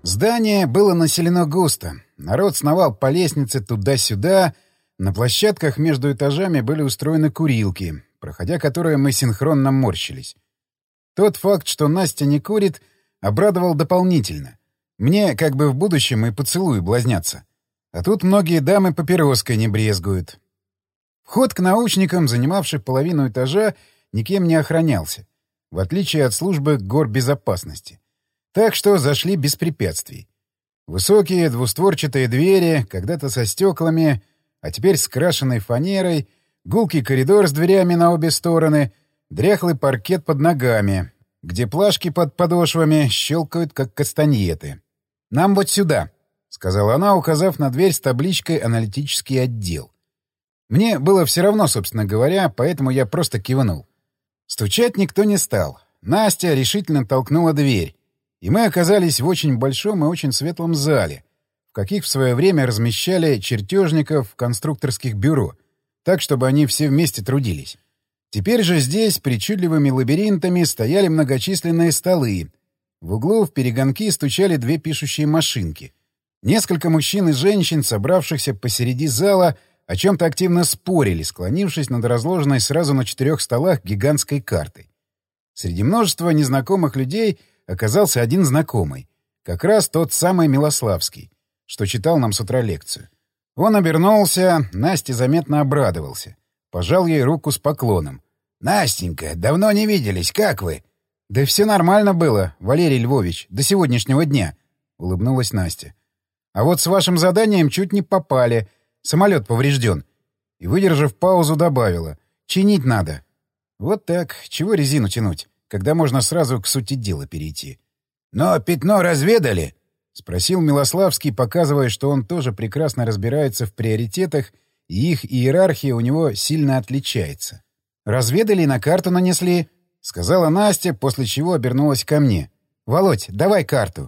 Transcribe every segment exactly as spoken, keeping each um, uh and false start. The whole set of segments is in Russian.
Здание было населено густо. Народ сновал по лестнице туда-сюда. На площадках между этажами были устроены курилки, проходя которые мы синхронно морщились. Тот факт, что Настя не курит, обрадовал дополнительно. Мне как бы в будущем и поцелуи блазнятся. А тут многие дамы папироской не брезгуют. Вход к научникам, занимавших половину этажа, никем не охранялся, в отличие от службы горбезопасности. Так что зашли без препятствий. Высокие двустворчатые двери, когда-то со стеклами, а теперь с крашеной фанерой, гулкий коридор с дверями на обе стороны, дряхлый паркет под ногами, где плашки под подошвами щелкают, как кастаньеты. «Нам вот сюда», — сказала она, указав на дверь с табличкой «Аналитический отдел». Мне было все равно, собственно говоря, поэтому я просто кивнул. Стучать никто не стал. Настя решительно толкнула дверь, и мы оказались в очень большом и очень светлом зале, в каких в свое время размещали чертежников конструкторских бюро, так, чтобы они все вместе трудились. Теперь же здесь причудливыми лабиринтами стояли многочисленные столы. В углу в перегонки стучали две пишущие машинки. Несколько мужчин и женщин, собравшихся посреди зала, о чем-то активно спорили, склонившись над разложенной сразу на четырех столах гигантской картой. Среди множества незнакомых людей оказался один знакомый. Как раз тот самый Милославский, что читал нам с утра лекцию. Он обернулся, Насте заметно обрадовался. Пожал ей руку с поклоном. «Настенька, давно не виделись, как вы?» «Да все нормально было, Валерий Львович, до сегодняшнего дня», — улыбнулась Настя. «А вот с вашим заданием чуть не попали. Самолет поврежден». И, выдержав паузу, добавила. «Чинить надо». Вот так, чего резину тянуть, когда можно сразу к сути дела перейти. «Но пятно разведали?» — спросил Милославский, показывая, что он тоже прекрасно разбирается в приоритетах, и их иерархия у него сильно отличается. «Разведали и на карту нанесли», — сказала Настя, после чего обернулась ко мне. «Володь, давай карту».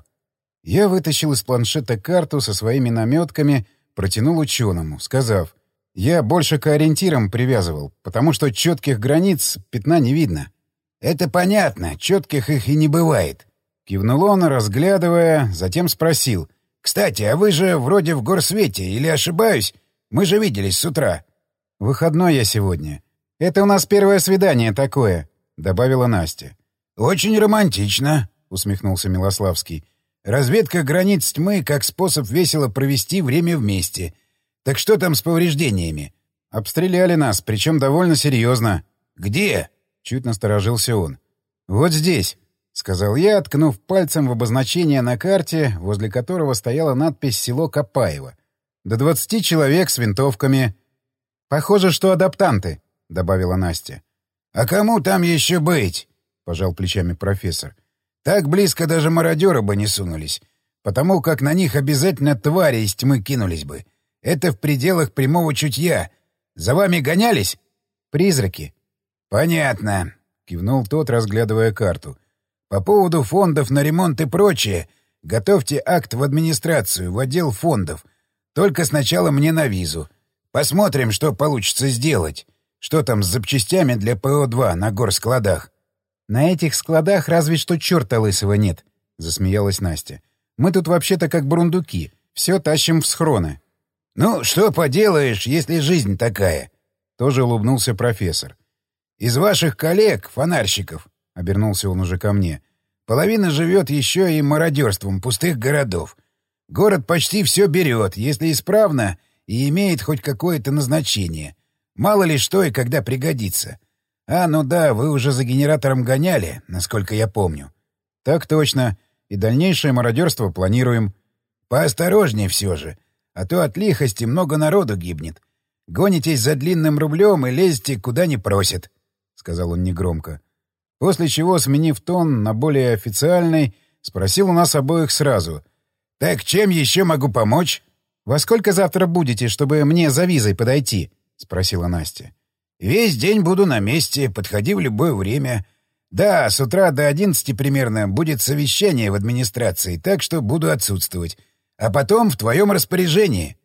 Я вытащил из планшета карту со своими наметками, протянул ученому, сказав, «Я больше к ориентирам привязывал, потому что четких границ пятна не видно». «Это понятно, четких их и не бывает», — кивнул он, разглядывая, затем спросил. «Кстати, а вы же вроде в горсвете, или ошибаюсь? Мы же виделись с утра». «Выходной я сегодня. Это у нас первое свидание такое», — добавила Настя. «Очень романтично», — усмехнулся Милославский. «Разведка границ тьмы как способ весело провести время вместе. Так что там с повреждениями?» «Обстреляли нас, причем довольно серьезно». «Где?» — чуть насторожился он. «Вот здесь», — сказал я, ткнув пальцем в обозначение на карте, возле которого стояла надпись «Село Копаево». «До двадцати человек с винтовками». «Похоже, что адаптанты», — добавила Настя. «А кому там еще быть?» — пожал плечами профессор. «Так близко даже мародеры бы не сунулись, потому как на них обязательно твари из тьмы кинулись бы. Это в пределах прямого чутья. За вами гонялись?» «Призраки». «Понятно», — кивнул тот, разглядывая карту. «По поводу фондов на ремонт и прочее, готовьте акт в администрацию, в отдел фондов. Только сначала мне на визу. Посмотрим, что получится сделать. Что там с запчастями для Пэ О два на горскладах?» «На этих складах разве что черта лысого нет», — засмеялась Настя. «Мы тут вообще-то как бурундуки. Все тащим в схроны». «Ну, что поделаешь, если жизнь такая?» — тоже улыбнулся профессор. «Из ваших коллег, фонарщиков», — обернулся он уже ко мне, — «половина живет еще и мародерством пустых городов. Город почти все берет, если исправно и имеет хоть какое-то назначение. Мало ли что и когда пригодится. А, ну да, вы уже за генератором гоняли, насколько я помню». «Так точно. И дальнейшее мародерство планируем». «Поосторожнее все же, а то от лихости много народу гибнет. Гонитесь за длинным рублем и лезете куда не просят», — сказал он негромко. После чего, сменив тон на более официальный, спросил у нас обоих сразу. «Так чем еще могу помочь?» «Во сколько завтра будете, чтобы мне за визой подойти?» — спросила Настя. «Весь день буду на месте, подходи в любое время. Да, с утра до одиннадцати примерно будет совещание в администрации, так что буду отсутствовать. А потом в твоем распоряжении».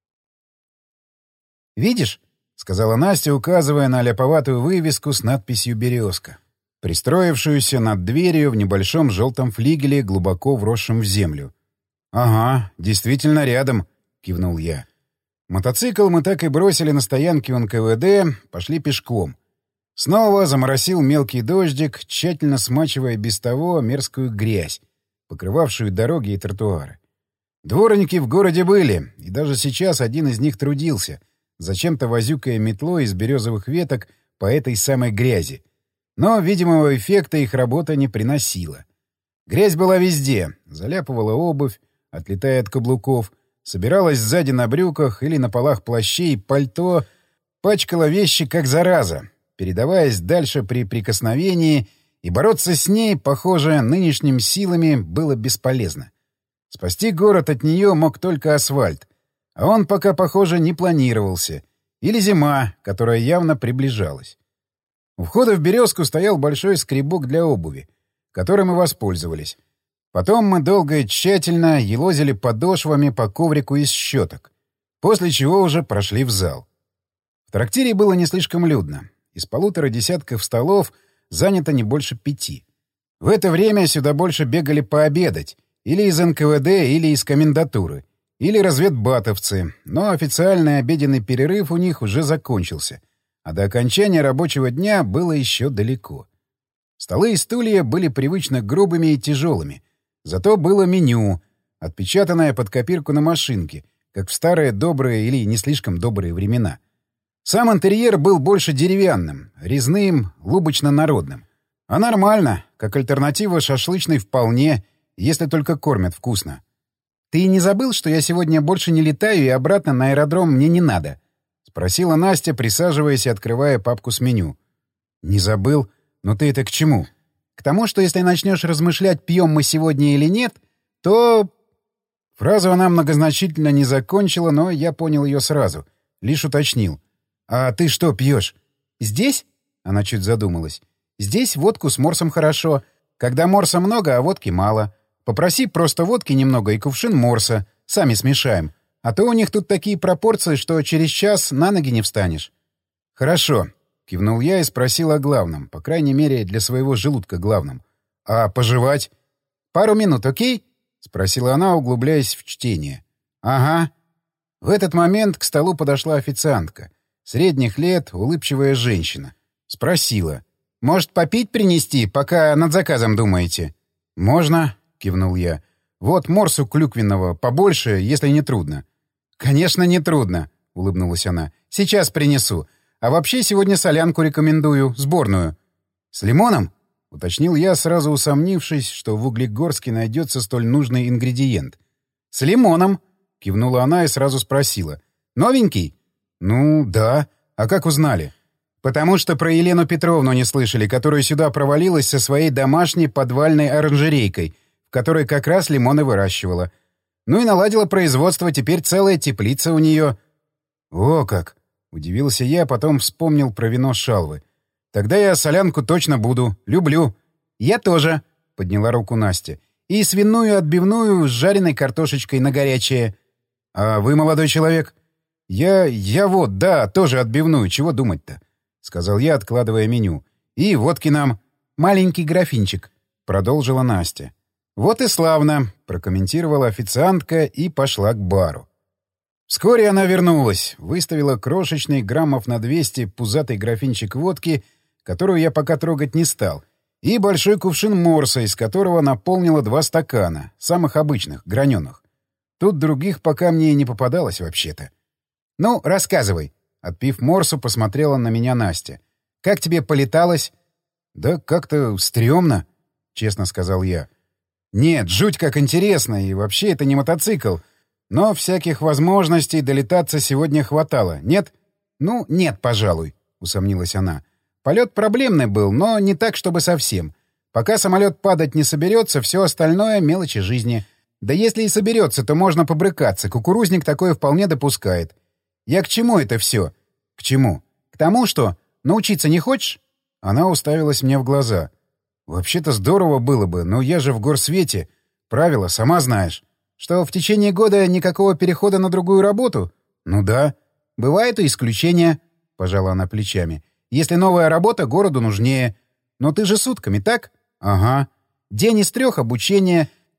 «Видишь?» — сказала Настя, указывая на ляповатую вывеску с надписью «Березка», пристроившуюся над дверью в небольшом желтом флигеле, глубоко вросшем в землю. «Ага, действительно рядом», — кивнул я. Мотоцикл мы так и бросили на стоянке у эн ка вэ дэ, пошли пешком. Снова заморосил мелкий дождик, тщательно смачивая без того мерзкую грязь, покрывавшую дороги и тротуары. Дворники в городе были, и даже сейчас один из них трудился, зачем-то возюкая метлой из березовых веток по этой самой грязи. Но видимого эффекта их работа не приносила. Грязь была везде, заляпывала обувь, отлетая от каблуков, собиралась сзади на брюках или на полах плащей, пальто, пачкала вещи как зараза, передаваясь дальше при прикосновении, и бороться с ней, похоже, нынешними силами было бесполезно. Спасти город от нее мог только асфальт, а он пока, похоже, не планировался, или зима, которая явно приближалась. У входа в «Березку» стоял большой скребок для обуви, которым мы воспользовались. Потом мы долго и тщательно елозили подошвами по коврику из щеток, после чего уже прошли в зал. В трактире было не слишком людно. Из полутора десятков столов занято не больше пяти. В это время сюда больше бегали пообедать, или из эн ка вэ дэ, или из комендатуры, или разведбатовцы, но официальный обеденный перерыв у них уже закончился, а до окончания рабочего дня было еще далеко. Столы и стулья были привычно грубыми и тяжелыми, зато было меню, отпечатанное под копирку на машинке, как в старые добрые или не слишком добрые времена. Сам интерьер был больше деревянным, резным, лубочно-народным. А нормально, как альтернатива шашлычной вполне, если только кормят вкусно. «Ты не забыл, что я сегодня больше не летаю и обратно на аэродром мне не надо?» — спросила Настя, присаживаясь и открывая папку с меню. «Не забыл? Но ты это к чему?» «К тому, что если начнешь размышлять, пьем мы сегодня или нет, то...» Фразу она многозначительно не закончила, но я понял ее сразу. Лишь уточнил. «А ты что пьешь?» «Здесь?» — она чуть задумалась. «Здесь водку с морсом хорошо. Когда морса много, а водки мало. Попроси просто водки немного и кувшин морса. Сами смешаем. А то у них тут такие пропорции, что через час на ноги не встанешь». «Хорошо», — кивнул я и спросил о главном, по крайней мере, для своего желудка главном. «А пожевать?» «Пару минут, окей?» — спросила она, углубляясь в чтение. «Ага». В этот момент к столу подошла официантка. Средних лет, улыбчивая женщина. Спросила. «Может, попить принести, пока над заказом думаете?» «Можно», — кивнул я. «Вот морсу клюквенного, побольше, если не трудно». «Конечно, не трудно», — улыбнулась она. «Сейчас принесу. А вообще сегодня солянку рекомендую, сборную». «С лимоном?» — уточнил я, сразу усомнившись, что в Углегорске найдется столь нужный ингредиент. «С лимоном», — кивнула она и сразу спросила. «Новенький?» «Ну, да. А как узнали?» «Потому что про Елену Петровну не слышали, которая сюда провалилась со своей домашней подвальной оранжерейкой, в которой как раз лимоны выращивала. Ну и наладила производство, теперь целая теплица у нее». «О как!» — удивился я, потом вспомнил про вино шалвы. «Тогда я солянку точно буду. Люблю». «Я тоже», — подняла руку Настя. «И свиную отбивную с жареной картошечкой на горячее». «А вы, молодой человек?» «Я... я вот, да, тоже отбивную. Чего думать-то?» — сказал я, откладывая меню. «И водки нам». «Маленький графинчик», — продолжила Настя. «Вот и славно», — прокомментировала официантка и пошла к бару. Вскоре она вернулась, выставила крошечный граммов на двести пузатый графинчик водки, которую я пока трогать не стал, и большой кувшин морса, из которого наполнила два стакана, самых обычных, граненых. Тут других пока мне и не попадалось вообще-то. «Ну, рассказывай». Отпив морсу, посмотрела на меня Настя. «Как тебе полеталось?» «Да как-то стрёмно», — честно сказал я. «Нет, жуть как интересно, и вообще это не мотоцикл. Но всяких возможностей долетаться сегодня хватало, нет?» «Ну, нет, пожалуй», — усомнилась она. «Полет проблемный был, но не так, чтобы совсем. Пока самолет падать не соберется, все остальное — мелочи жизни. Да если и соберется, то можно побрыкаться, кукурузник такое вполне допускает. Я к чему это все?» «К чему?» «К тому, что... Научиться не хочешь?» Она уставилась мне в глаза. «Вообще-то здорово было бы, но я же в горсвете. Правила, сама знаешь». «Что, в течение года никакого перехода на другую работу?» «Ну да». «Бывают и исключения», — пожала она плечами. «Если новая работа городу нужнее. Но ты же сутками, так?» «Ага». «День из трех — обучение.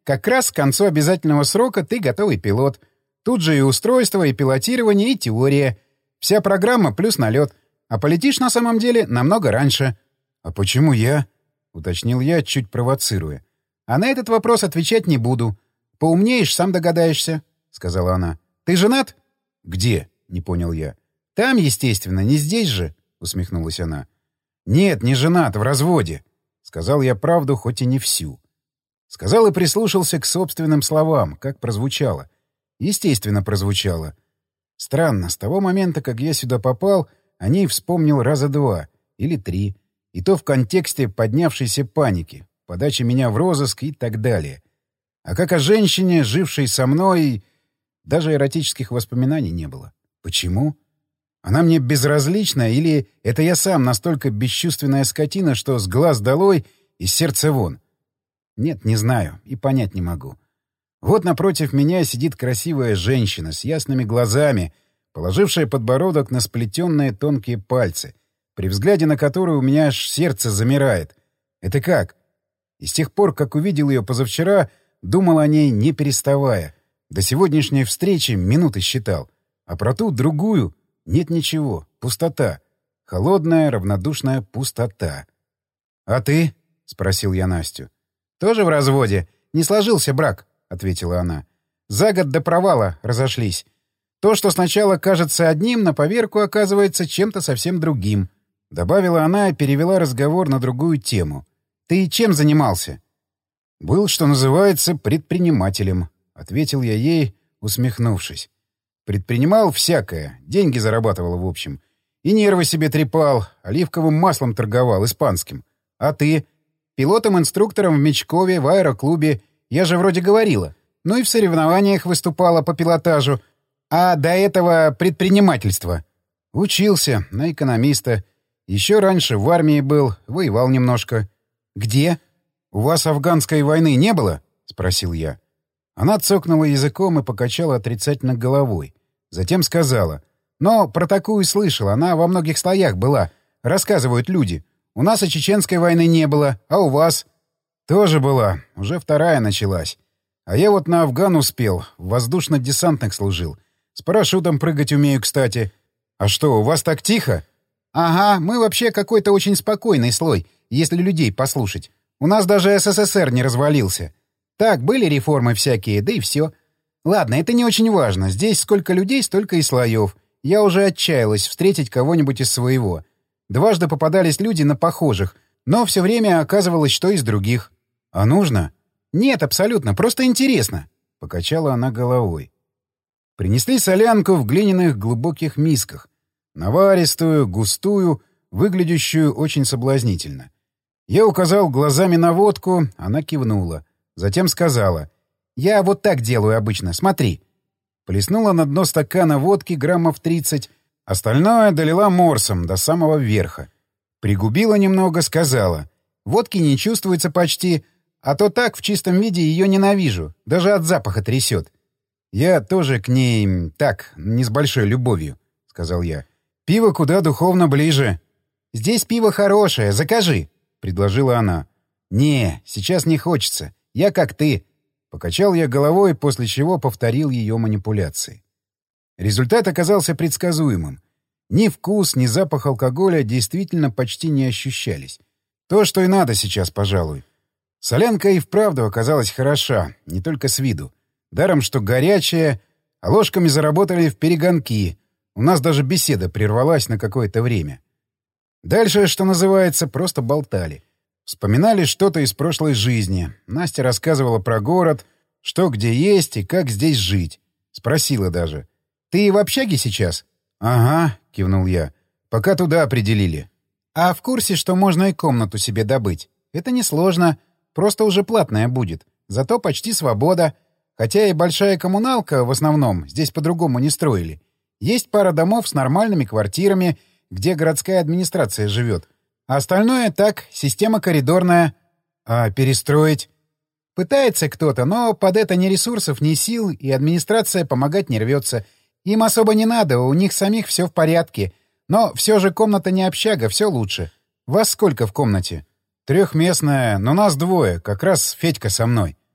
Как раз к концу обязательного срока ты готовый пилот. Тут же и устройство, и пилотирование, и теория. Вся программа плюс налет. А полетишь на самом деле намного раньше. — А почему я? — уточнил я, чуть провоцируя. — А на этот вопрос отвечать не буду. Поумнеешь, сам догадаешься, — сказала она. — Ты женат? — Где? — не понял я. — Там, естественно, не здесь же, — усмехнулась она. — Нет, не женат, в разводе. Сказал я правду, хоть и не всю. Сказал и прислушался к собственным словам, как прозвучало. Естественно, прозвучало. Странно, с того момента, как я сюда попал, о ней вспомнил раза два или три. И то в контексте поднявшейся паники, подачи меня в розыск и так далее. А как о женщине, жившей со мной, даже эротических воспоминаний не было. Почему? Она мне безразлична, или это я сам настолько бесчувственная скотина, что с глаз долой и с сердца вон? Нет, не знаю и понять не могу. Вот напротив меня сидит красивая женщина с ясными глазами, положившая подбородок на сплетенные тонкие пальцы, при взгляде на которую у меня аж сердце замирает. Это как? И с тех пор, как увидел ее позавчера, думал о ней не переставая. До сегодняшней встречи минуты считал. А про ту другую нет ничего. Пустота. Холодная, равнодушная пустота. — А ты? — спросил я Настю. — Тоже в разводе. Не сложился брак, — ответила она. — За год до провала разошлись. То, что сначала кажется одним, на поверку оказывается чем-то совсем другим. Добавила она и перевела разговор на другую тему. — Ты чем занимался? — Был, что называется, предпринимателем, — ответил я ей, усмехнувшись. Предпринимал всякое, деньги зарабатывал в общем. И нервы себе трепал, оливковым маслом торговал, испанским. А ты? Пилотом-инструктором в Мечкове, в аэроклубе. Я же вроде говорила. Ну и в соревнованиях выступала по пилотажу. А до этого предпринимательство. Учился на экономиста. Еще раньше в армии был, воевал немножко. Где? У вас афганской войны не было? Спросил я. Она цокнула языком и покачала отрицательно головой. Затем сказала. Но про такую слышал, она во многих слоях была. Рассказывают люди. У нас и чеченской войны не было, а у вас? Тоже была. Уже вторая началась. А я вот на Афган успел. В воздушно-десантных служил. С парашютом прыгать умею, кстати. А что, у вас так тихо? Ага, мы вообще какой-то очень спокойный слой, если людей послушать. У нас даже СССР не развалился. Так, были реформы всякие, да и все. Ладно, это не очень важно. Здесь сколько людей, столько и слоев. Я уже отчаялась встретить кого-нибудь из своего. Дважды попадались люди на похожих, но все время оказывалось, что из других. А нужно? Нет, абсолютно, просто интересно. Покачала она головой. Принесли солянку в глиняных глубоких мисках. Наваристую, густую, выглядящую очень соблазнительно. Я указал глазами на водку, она кивнула. Затем сказала. «Я вот так делаю обычно, смотри». Плеснула на дно стакана водки граммов тридцать, остальное долила морсом до самого верха. Пригубила немного, сказала. «Водки не чувствуется почти, а то так в чистом виде ее ненавижу, даже от запаха трясет». «Я тоже к ней так, не с большой любовью», — сказал я. «Пиво куда духовно ближе». «Здесь пиво хорошее, закажи», — предложила она. «Не, сейчас не хочется. Я как ты». Покачал я головой, после чего повторил ее манипуляции. Результат оказался предсказуемым. Ни вкус, ни запах алкоголя действительно почти не ощущались. То, что и надо сейчас, пожалуй. Солянка и вправду оказалась хороша, не только с виду. Даром, что горячая, а ложками заработали в перегонки. У нас даже беседа прервалась на какое-то время. Дальше, что называется, просто болтали. Вспоминали что-то из прошлой жизни. Настя рассказывала про город, что где есть и как здесь жить. Спросила даже. «Ты в общаге сейчас?» «Ага», — кивнул я. «Пока туда определили». «А в курсе, что можно и комнату себе добыть? Это несложно. Просто уже платная будет. Зато почти свобода. Хотя и большая коммуналка, в основном, здесь по-другому не строили. Есть пара домов с нормальными квартирами, где городская администрация живет. А остальное так, система коридорная. А перестроить? Пытается кто-то, но под это ни ресурсов, ни сил, и администрация помогать не рвется. Им особо не надо, у них самих все в порядке. Но все же комната не общага, все лучше. Вас сколько в комнате? Трехместная, но нас двое, как раз Федька со мной.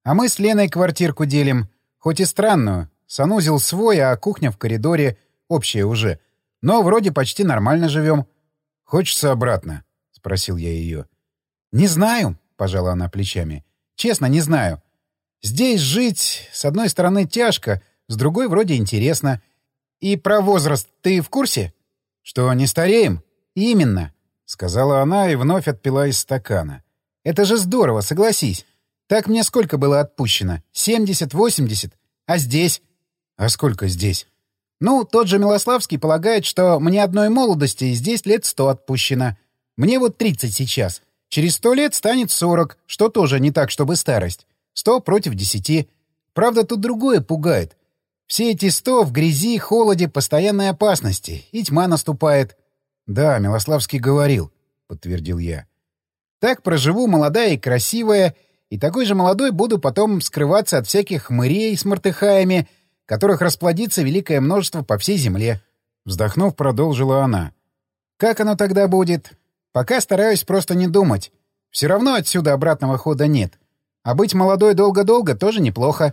А мы с Леной квартирку делим. Хоть и странную. Санузел свой, а кухня в коридоре. Общая уже. Но вроде почти нормально живем. «Хочется обратно?» — спросил я ее. «Не знаю», — пожала она плечами. «Честно, не знаю. Здесь жить, с одной стороны, тяжко, с другой вроде интересно. И про возраст ты в курсе?» «Что, не стареем?» «Именно», — сказала она и вновь отпила из стакана. «Это же здорово, согласись. Так мне сколько было отпущено? Семьдесят, восемьдесят? А здесь?» «А сколько здесь?» «Ну, тот же Милославский полагает, что мне одной молодости здесь лет сто отпущено. Мне вот тридцать сейчас. Через сто лет станет сорок, что тоже не так, чтобы старость. Сто против десяти. Правда, тут другое пугает. Все эти сто в грязи, холоде, постоянной опасности. И тьма наступает». «Да, Милославский говорил», — подтвердил я. «Так проживу молодая и красивая, и такой же молодой буду потом скрываться от всяких хмырей с мартыхаями, которых расплодится великое множество по всей земле». Вздохнув, продолжила она. «Как оно тогда будет? Пока стараюсь просто не думать. Все равно отсюда обратного хода нет. А быть молодой долго-долго тоже неплохо».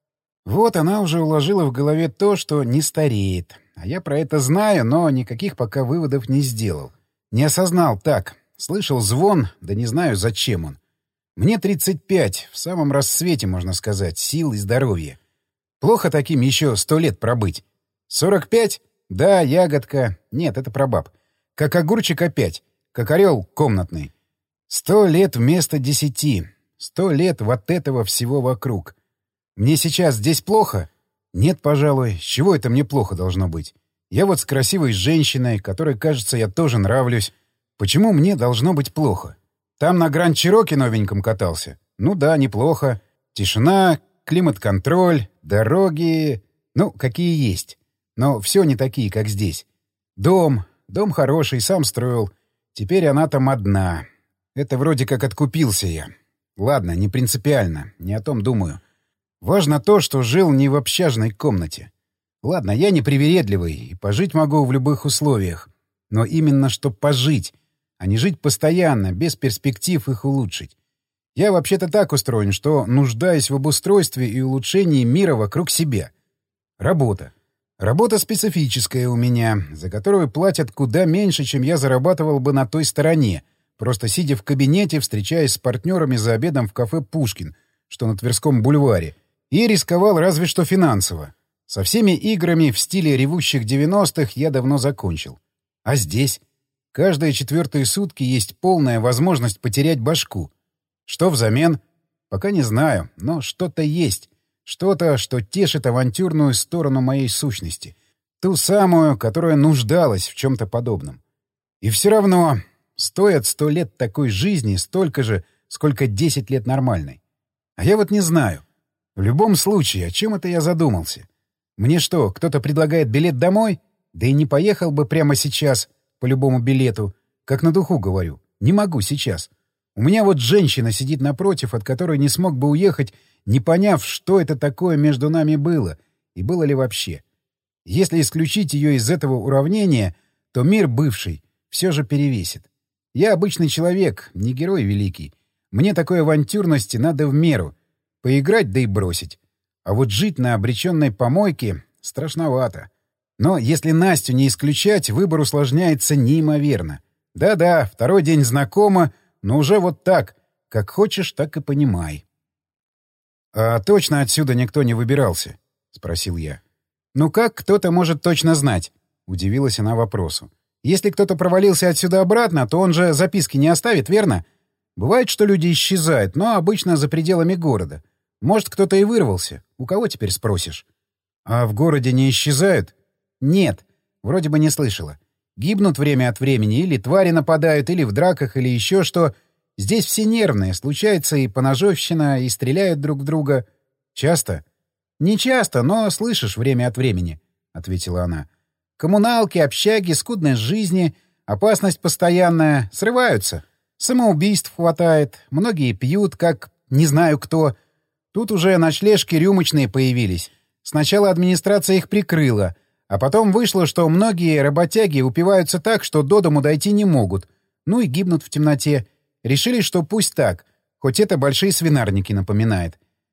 Вот она уже уложила в голове то, что не стареет. А я про это знаю, но никаких пока выводов не сделал. Не осознал так. Слышал звон, да не знаю, зачем он. Мне тридцать пять, в самом рассвете, можно сказать, сил и здоровья. Плохо таким еще сто лет пробыть. Сорок пять? Да, ягодка. Нет, это про баб. Как огурчик опять. Как орел комнатный. Сто лет вместо десяти. Сто лет вот этого всего вокруг. Мне сейчас здесь плохо? Нет, пожалуй. С чего это мне плохо должно быть? Я вот с красивой женщиной, которой, кажется, я тоже нравлюсь. Почему мне должно быть плохо? Там на Гранд-Чироки новеньком катался. Ну да, неплохо. Тишина, климат-контроль, дороги... Ну, какие есть. Но все не такие, как здесь. Дом. Дом хороший, сам строил. Теперь она там одна. Это вроде как откупился я. Ладно, не принципиально. Не о том думаю. Важно то, что жил не в общажной комнате. Ладно, я не привередливый и пожить могу в любых условиях. Но именно что пожить, а не жить постоянно, без перспектив их улучшить. Я вообще-то так устроен, что нуждаюсь в обустройстве и улучшении мира вокруг себя. Работа. Работа специфическая у меня, за которую платят куда меньше, чем я зарабатывал бы на той стороне, просто сидя в кабинете, встречаясь с партнерами за обедом в кафе «Пушкин», что на Тверском бульваре, и рисковал разве что финансово. Со всеми играми в стиле ревущих девяностых я давно закончил. А здесь? Каждые четвертые сутки есть полная возможность потерять башку. Что взамен? Пока не знаю, но что-то есть. Что-то, что тешит авантюрную сторону моей сущности. Ту самую, которая нуждалась в чем-то подобном. И все равно стоят сто лет такой жизни столько же, сколько десять лет нормальной. А я вот не знаю. В любом случае, о чем это я задумался? Мне что, кто-то предлагает билет домой? Да и не поехал бы прямо сейчас, по любому билету. Как на духу говорю. Не могу сейчас. У меня вот женщина сидит напротив, от которой не смог бы уехать, не поняв, что это такое между нами было, и было ли вообще. Если исключить ее из этого уравнения, то мир бывший все же перевесит. Я обычный человек, не герой великий. Мне такой авантюрности надо в меру. Поиграть, да и бросить. А вот жить на обреченной помойке страшновато. Но если Настю не исключать, выбор усложняется неимоверно. Да-да, второй день знакома, но уже вот так. Как хочешь, так и понимай. — А точно отсюда никто не выбирался? — спросил я. — Ну как кто-то может точно знать? — удивилась она вопросу. — Если кто-то провалился отсюда обратно, то он же записки не оставит, верно? Бывает, что люди исчезают, но обычно за пределами города. Может, кто-то и вырвался. У кого теперь спросишь? — А в городе не исчезают? — Нет. Вроде бы не слышала. Гибнут время от времени, или твари нападают, или в драках, или еще что. Здесь все нервные, случается и поножовщина, и стреляют друг в друга. Часто? — Не часто, но слышишь время от времени, — ответила она. Коммуналки, общаги, скудность жизни, опасность постоянная, срываются. Самоубийств хватает, многие пьют, как не знаю кто. Тут уже ночлежки рюмочные появились. Сначала администрация их прикрыла, а потом вышло, что многие работяги упиваются так, что до дому дойти не могут. Ну и гибнут в темноте. Решили, что пусть так, хоть это большие свинарники напоминает.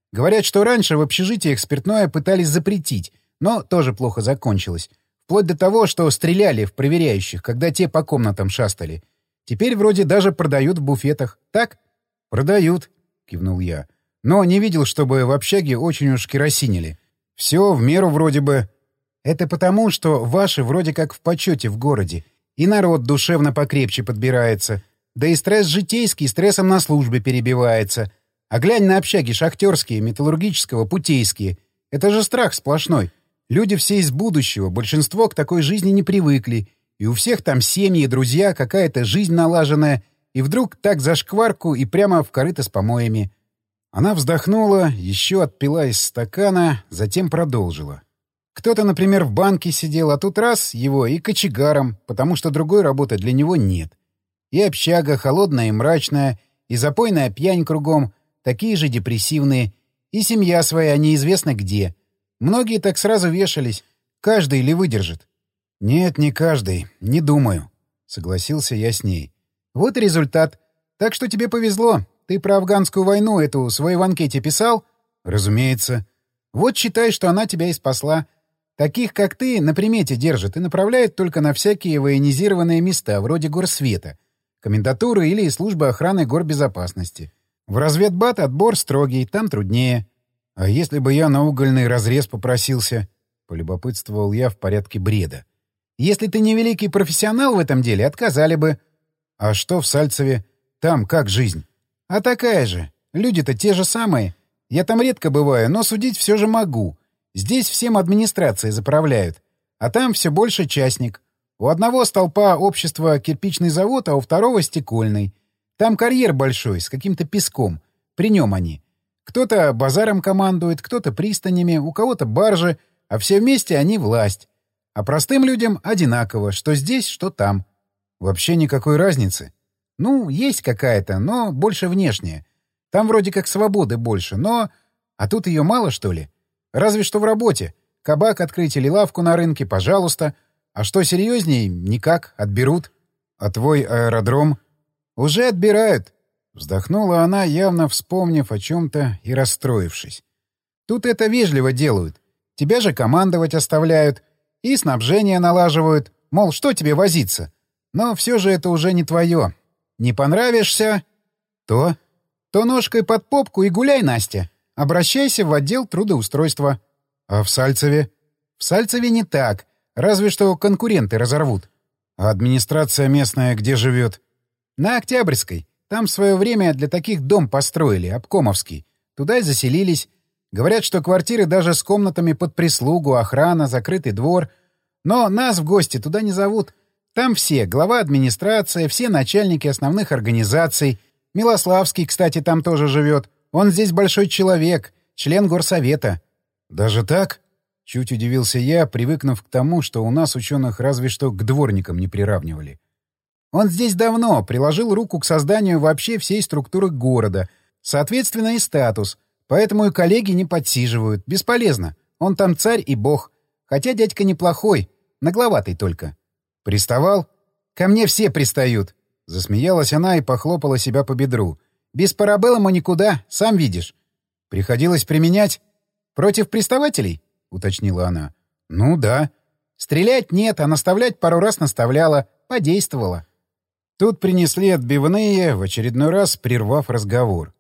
Говорят, что раньше в общежитиях спиртное пытались запретить, но тоже плохо закончилось. Вплоть до того, что стреляли в проверяющих, когда те по комнатам шастали. Теперь вроде даже продают в буфетах. Так? Продают, кивнул я. Но не видел, чтобы в общаге очень уж керосинили. Все в меру вроде бы. Это потому, что ваши вроде как в почете в городе. И народ душевно покрепче подбирается. Да и стресс житейский стрессом на службе перебивается. А глянь на общаги шахтерские, металлургического, путейские. Это же страх сплошной. Люди все из будущего, большинство к такой жизни не привыкли. И у всех там семьи, друзья, какая-то жизнь налаженная. И вдруг так за шкварку и прямо в корыто с помоями. Она вздохнула, еще отпила из стакана, затем продолжила. Кто-то, например, в банке сидел, а тут раз его и кочегаром, потому что другой работы для него нет. И общага холодная и мрачная, и запойная пьянь кругом, такие же депрессивные, и семья своя неизвестно где. Многие так сразу вешались. Каждый ли выдержит? — Нет, не каждый. Не думаю. — согласился я с ней. — Вот и результат. Так что тебе повезло. Ты про афганскую войну эту свою в анкете писал? — Разумеется. — Вот считай, что она тебя и спасла. Таких, как ты, на примете держат и направляют только на всякие военизированные места, вроде горсвета, комендатуры или службы охраны горбезопасности. В разведбат отбор строгий, там труднее. А если бы я на угольный разрез попросился? Полюбопытствовал я в порядке бреда. Если ты не великий профессионал в этом деле, отказали бы. А что в Сальцеве? Там как жизнь? А такая же. Люди-то те же самые. Я там редко бываю, но судить все же могу. Здесь всем администрации заправляют. А там все больше частник. У одного столпа общества кирпичный завод, а у второго стекольный. Там карьер большой, с каким-то песком. При нем они. Кто-то базаром командует, кто-то пристанями, у кого-то баржи, а все вместе они власть. А простым людям одинаково, что здесь, что там. Вообще никакой разницы. Ну, есть какая-то, но больше внешняя. Там вроде как свободы больше, но... А тут ее мало, что ли? Разве что в работе. Кабак открыть или лавку на рынке, пожалуйста. А что серьезней, никак, отберут. А твой аэродром? Уже отбирают. Вздохнула она, явно вспомнив о чем-то и расстроившись. Тут это вежливо делают. Тебя же командовать оставляют. И снабжение налаживают. Мол, что тебе возиться? Но все же это уже не твое. Не понравишься? То? То ножкой под попку и гуляй, Настя. Обращайся в отдел трудоустройства. А в Сальцеве? В Сальцеве не так. Разве что конкуренты разорвут. А администрация местная где живет? На Октябрьской. Там в свое время для таких дом построили, обкомовский. Туда и заселились. Говорят, что квартиры даже с комнатами под прислугу, охрана, закрытый двор. Но нас в гости туда не зовут. Там все, глава администрации, все начальники основных организаций. Милославский, кстати, там тоже живет. Он здесь большой человек, член горсовета. Даже так? Чуть удивился я, привыкнув к тому, что у нас ученых разве что к дворникам не приравнивали. Он здесь давно, приложил руку к созданию вообще всей структуры города, соответственно и статус, поэтому и коллеги не подсиживают. Бесполезно. Он там царь и бог. Хотя дядька неплохой, нагловатый только. Приставал? Ко мне все пристают. Засмеялась она и похлопала себя по бедру. Без парабеллума никуда, сам видишь. Приходилось применять? Против приставателей? Уточнила она. Ну да. Стрелять нет, а наставлять пару раз наставляла. Подействовала. Тут принесли отбивные, в очередной раз прервав разговор.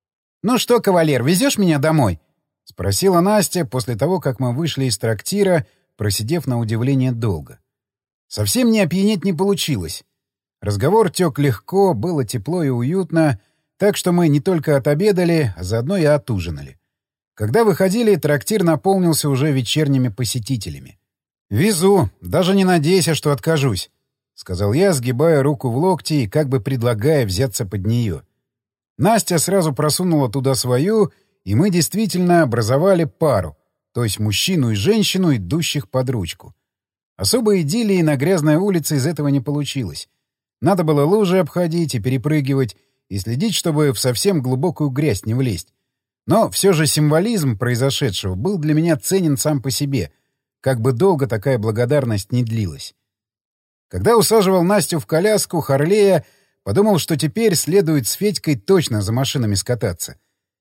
«Ну что, кавалер, везешь меня домой?» — спросила Настя после того, как мы вышли из трактира, просидев на удивление долго. Совсем не опьянеть не получилось. Разговор тек легко, было тепло и уютно, так что мы не только отобедали, а заодно и отужинали. Когда выходили, трактир наполнился уже вечерними посетителями. «Везу, даже не надейся, что откажусь», — сказал я, сгибая руку в локти и как бы предлагая взяться под нее. Настя сразу просунула туда свою, и мы действительно образовали пару, то есть мужчину и женщину, идущих под ручку. Особой идиллии на грязной улице из этого не получилось. Надо было лужи обходить и перепрыгивать, и следить, чтобы в совсем глубокую грязь не влезть. Но все же символизм произошедшего был для меня ценен сам по себе, как бы долго такая благодарность не длилась. Когда усаживал Настю в коляску Харлея, подумал, что теперь следует с Федькой точно за машинами скататься.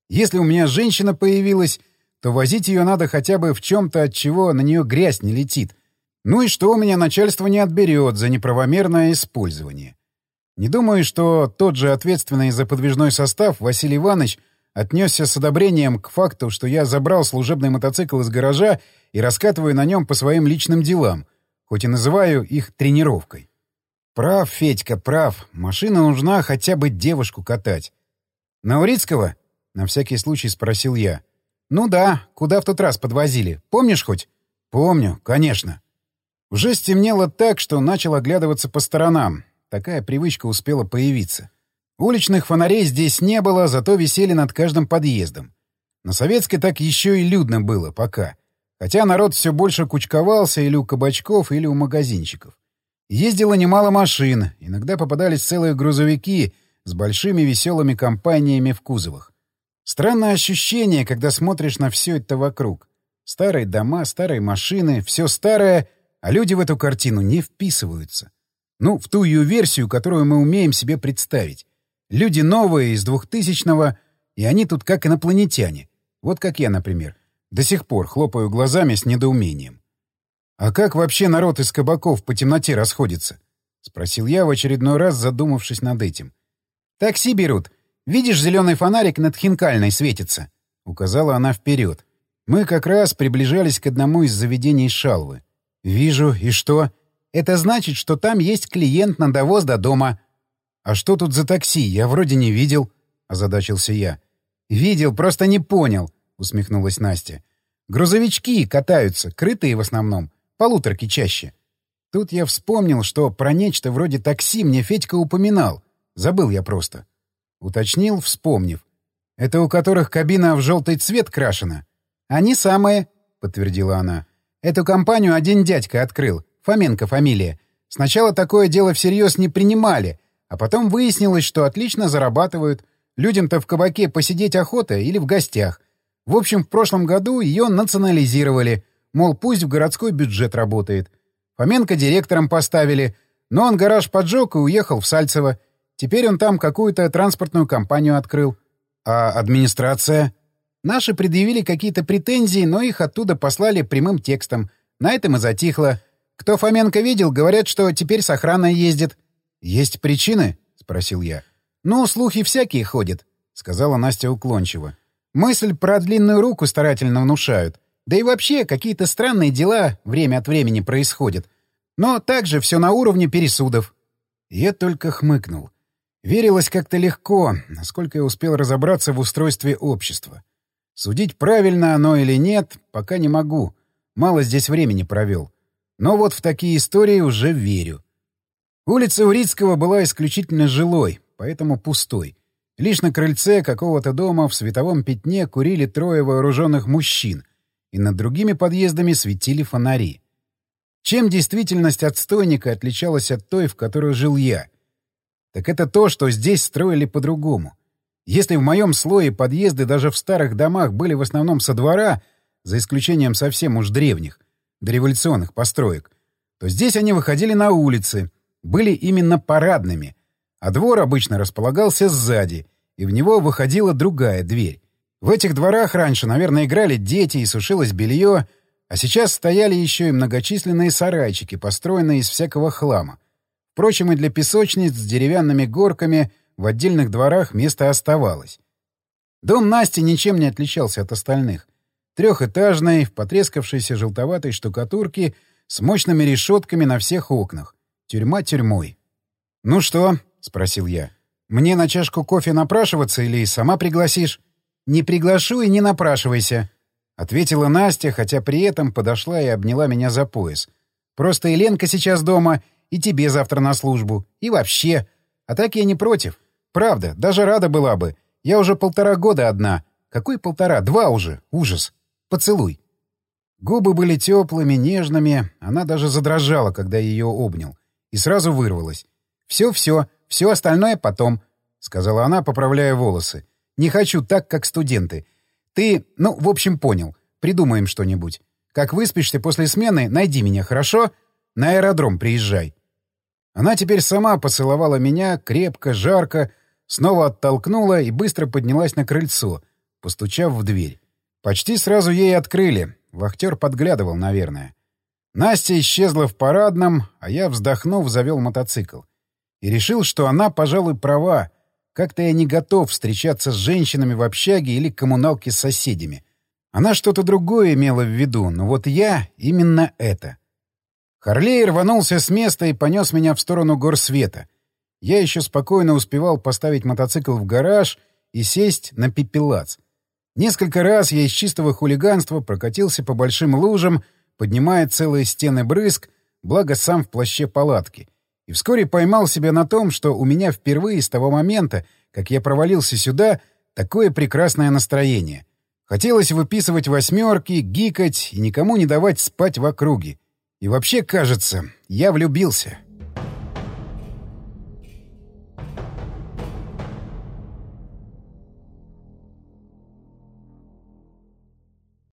Если у меня женщина появилась, то возить ее надо хотя бы в чем-то, от чего на нее грязь не летит. Ну и что у меня начальство не отберет за неправомерное использование. Не думаю, что тот же ответственный за подвижной состав Василий Иванович отнесся с одобрением к факту, что я забрал служебный мотоцикл из гаража и раскатываю на нем по своим личным делам, хоть и называю их тренировкой. Прав, Федька, прав. Машина нужна хотя бы девушку катать. Наурицкого? На всякий случай спросил я. Ну да, куда в тот раз подвозили. Помнишь хоть? Помню, конечно. Уже стемнело так, что начал оглядываться по сторонам. Такая привычка успела появиться. Уличных фонарей здесь не было, зато висели над каждым подъездом. На Советской так еще и людно было пока. Хотя народ все больше кучковался или у кабачков, или у магазинчиков. Ездило немало машин, иногда попадались целые грузовики с большими веселыми компаниями в кузовах. Странное ощущение, когда смотришь на все это вокруг. Старые дома, старые машины, все старое, а люди в эту картину не вписываются. Ну, в ту ее версию, которую мы умеем себе представить. Люди новые, из двухтысячного, и они тут как инопланетяне. Вот как я, например. До сих пор хлопаю глазами с недоумением. «А как вообще народ из кабаков по темноте расходится?» — спросил я в очередной раз, задумавшись над этим. «Такси берут. Видишь, зеленый фонарик над Хинкальной светится?» — указала она вперед. Мы как раз приближались к одному из заведений Шалвы. «Вижу. И что?» «Это значит, что там есть клиент на довоз до дома». «А что тут за такси? Я вроде не видел», — озадачился я. «Видел, просто не понял», — усмехнулась Настя. «Грузовички катаются, крытые в основном, полуторки чаще». Тут я вспомнил, что про нечто вроде такси мне Федька упоминал. Забыл я просто. Уточнил, вспомнив. «Это у которых кабина в желтый цвет крашена?» «Они самые», — подтвердила она. «Эту компанию один дядька открыл. Фоменко фамилия. Сначала такое дело всерьез не принимали, а потом выяснилось, что отлично зарабатывают. Людям-то в кабаке посидеть охота или в гостях. В общем, в прошлом году ее национализировали. Мол, пусть в городской бюджет работает. Фоменко директором поставили, но он гараж поджег и уехал в Сальцево. Теперь он там какую-то транспортную компанию открыл. А администрация? Наши предъявили какие-то претензии, но их оттуда послали прямым текстом. На этом и затихло. Кто Фоменко видел, говорят, что теперь с охраной ездит. «Есть причины?» — спросил я. «Ну, слухи всякие ходят», — сказала Настя уклончиво. «Мысль про длинную руку старательно внушают. Да и вообще, какие-то странные дела время от времени происходят. Но также все на уровне пересудов». Я только хмыкнул. Верилось как-то легко, насколько я успел разобраться в устройстве общества. Судить, правильно оно или нет, пока не могу. Мало здесь времени провел. Но вот в такие истории уже верю. Улица Урицкого была исключительно жилой, поэтому пустой. Лишь на крыльце какого-то дома в световом пятне курили трое вооруженных мужчин, и над другими подъездами светили фонари. Чем действительность отстойника отличалась от той, в которой жил я? Так это то, что здесь строили по-другому. Если в моем слое подъезды даже в старых домах были в основном со двора, за исключением совсем уж древних, дореволюционных построек, то здесь они выходили на улицы, были именно парадными, а двор обычно располагался сзади, и в него выходила другая дверь. В этих дворах раньше, наверное, играли дети и сушилось белье, а сейчас стояли еще и многочисленные сарайчики, построенные из всякого хлама. Впрочем, и для песочниц с деревянными горками в отдельных дворах место оставалось. Дом Насти ничем не отличался от остальных. Трехэтажный, в потрескавшейся желтоватой штукатурке, с мощными решетками на всех окнах. Тюрьма тюрьмой. «Ну что?» — спросил я. «Мне на чашку кофе напрашиваться или сама пригласишь?» «Не приглашу и не напрашивайся», — ответила Настя, хотя при этом подошла и обняла меня за пояс. «Просто Еленка сейчас дома, и тебе завтра на службу. И вообще. А так я не против. Правда, даже рада была бы. Я уже полтора года одна. Какой полтора? Два уже. Ужас. Поцелуй». Губы были теплыми, нежными. Она даже задрожала, когда я ее обнял. И сразу вырвалась. «Все-все. Все остальное потом», — сказала она, поправляя волосы. «Не хочу так, как студенты. Ты, ну, в общем, понял. Придумаем что-нибудь. Как выспишься после смены, найди меня, хорошо? На аэродром приезжай». Она теперь сама поцеловала меня крепко, жарко, снова оттолкнула и быстро поднялась на крыльцо, постучав в дверь. Почти сразу ей открыли. Вахтер подглядывал, наверное. Настя исчезла в парадном, а я, вздохнув, завел мотоцикл. И решил, что она, пожалуй, права. Как-то я не готов встречаться с женщинами в общаге или коммуналке с соседями. Она что-то другое имела в виду, но вот я — именно это. Харлей рванулся с места и понес меня в сторону горсвета. Я еще спокойно успевал поставить мотоцикл в гараж и сесть на пепелац. Несколько раз я из чистого хулиганства прокатился по большим лужам, поднимая целые стены брызг, благо сам в плаще палатки. И вскоре поймал себя на том, что у меня впервые с того момента, как я провалился сюда, такое прекрасное настроение. Хотелось выписывать восьмерки, гикать и никому не давать спать в округе. И вообще, кажется, я влюбился.